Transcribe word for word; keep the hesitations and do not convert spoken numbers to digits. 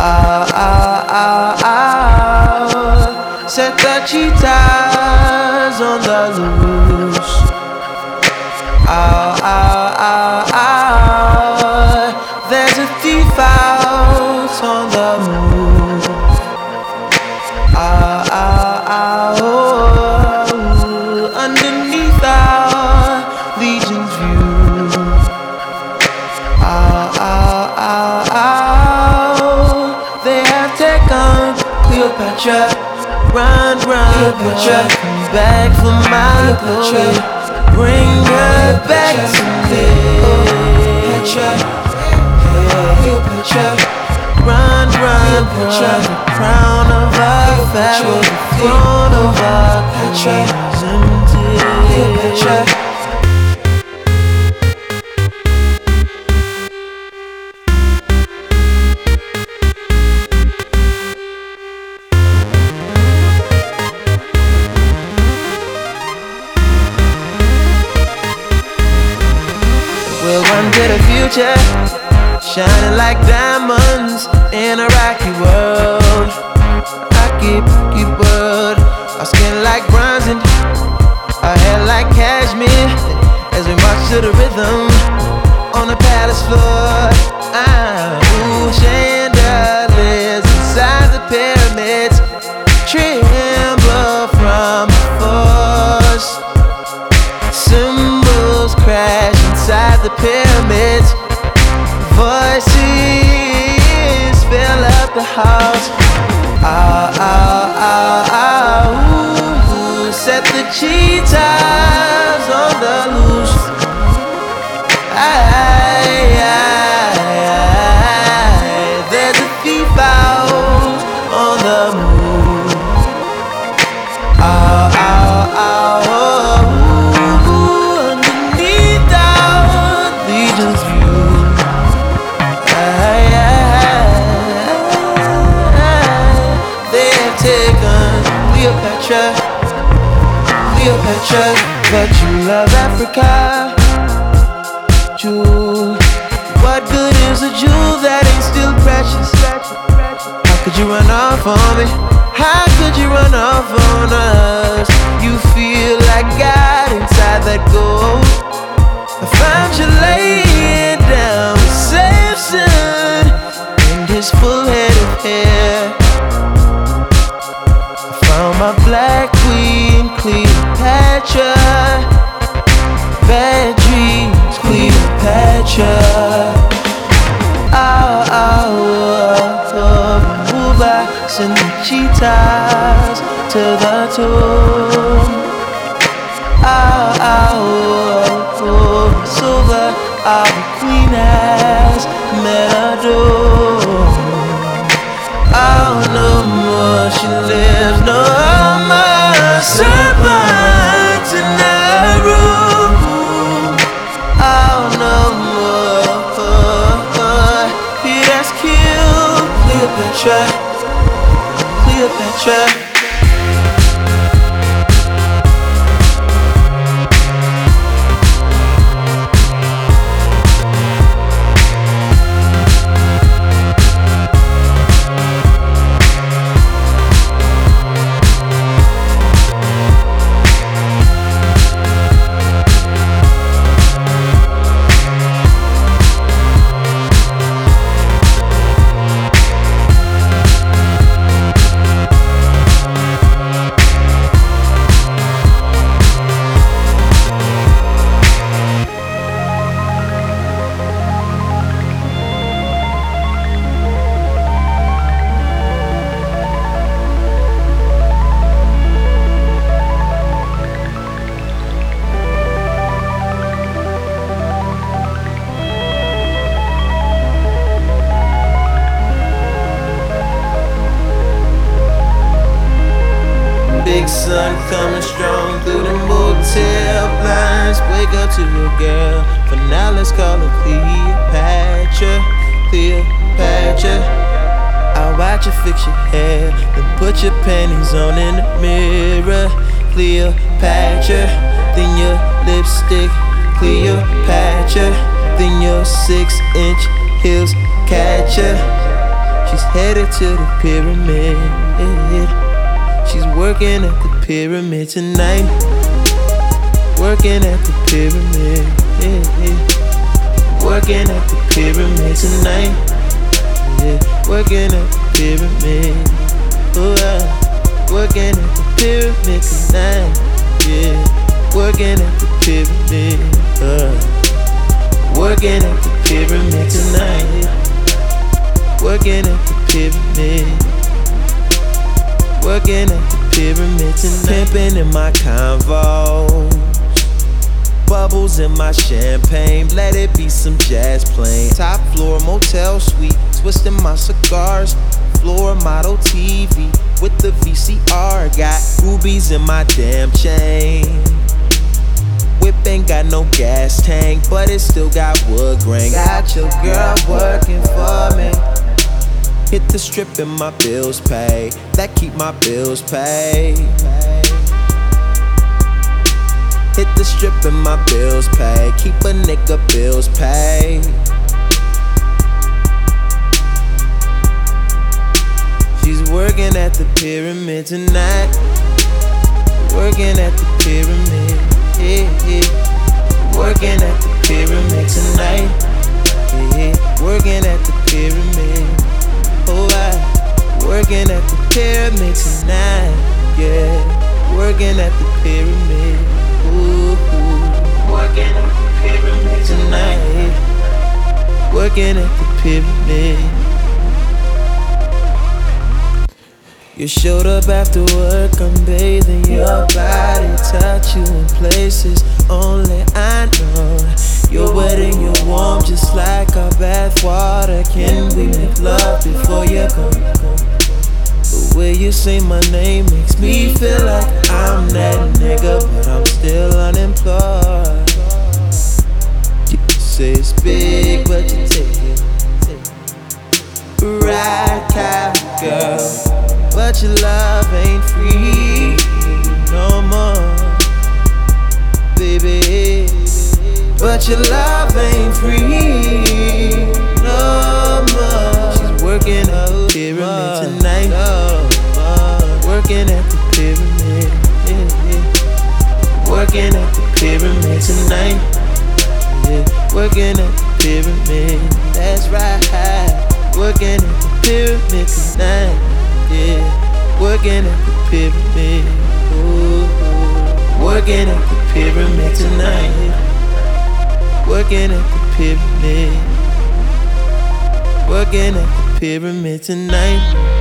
Ah, ah, ah, ah. Set the cheetahs on the loose. Ah, ah, ah, ah. There's a thief out on the move. Ah, ah, ah, oh. Underneath our legion's view. Ah, ah, ah, ah. They have taken Cleopatra. Run, run, Cleopatra. Come back for my glory. Bring her back to me. Cleopatra, Cleopatra. Run, run, run. The crown of our pharaoh, the throne of our queens empty. Cleopatra. We'll run to the future, shining like diamonds in a rocky world. Rocky, rocky world. Our skin like bronze and our hair like cashmere. As we march to the rhythm on the palace floor. Ah, ooh, chandeliers inside the pyramids tremble from the force. Cymbals crash inside the pyramids. Voices fill up the house. Ah, ah, ah, ah, ooh. Set the cheetahs on the loose. Aye, aye, aye. There's a thief out on the move. Ah, ah, ah, oh. Underneath our legion's view. Aye, aye, aye. They have taken Cleopatra, Cleopatra. But you love Africa. Jewel. What good is a jewel that ain't still precious? How could you run off on me? How could you run off on us? You feel like God inside that gold. I found you laying down with Samson and his full head of hair. I found my black queen, Cleopatra. Bad dreams, Cleopatra. Oh, oh, oh, oh, move I send the cheetahs to the tomb. Oh, oh, oh, oh, silver, our queen has met a doom. Oh, no more she lives, no more serpents in the room. Oh, no more, he has killed Cleopatra, Cleopatra. Big sun coming strong through the motel blinds. Wake up to your girl. For now, let's call her Cleopatra, Cleopatra. I'll watch you fix your hair, then put your panties on in the mirror. Cleopatra, then your lipstick. Cleopatra, then your six-inch heels catch her. She's headed to the pyramid. She's working at the pyramid tonight. Working at the pyramid. Working at the pyramid tonight. Yeah, working at the pyramid. Oh, uh, working at the pyramid tonight. Yeah, working at the pyramid. Uh, working at the pyramid tonight. Working at the pyramid. Working at the pyramid tonight. Pimping in my Convo. Bubbles in my champagne, let it be some jazz playing. Top floor motel suite, twisting my cigars. Floor model T V with the V C R. Got rubies in my damn chain. Whip ain't got no gas tank, but it still got wood grain. Got your girl working for me. Hit the strip and my bills pay. That keep my bills paid. Hit the strip and my bills pay. Keep a nigga bills paid. She's working at the pyramid tonight. Working at the pyramid. Yeah, yeah. Working at the pyramid tonight. Yeah, yeah. Working at the pyramid. Oh, I. Working at the pyramid tonight. Yeah. Working at the pyramid. Ooh, ooh. Working at the pyramid tonight. Working at the pyramid. You showed up after work, I'm bathing your body, touch you in places only I know. You're wet and you're warm, just like our bath water. Can we make love before you go? The way you say my name makes me feel like I'm that nigga, but I'm still unemployed. You say it's big, but you take it. Ride cow, girl, but your love ain't free no more, baby. But your love ain't free no more. She's working at the pyramid tonight. Working at the pyramid. Yeah, yeah. Working at the pyramid tonight. Yeah, working at the pyramid. That's right. Working at the pyramid tonight. Yeah, working at the pyramid. Ooh, ooh. Working at the pyramid tonight. Working at the pyramid. Working at the pyramid tonight.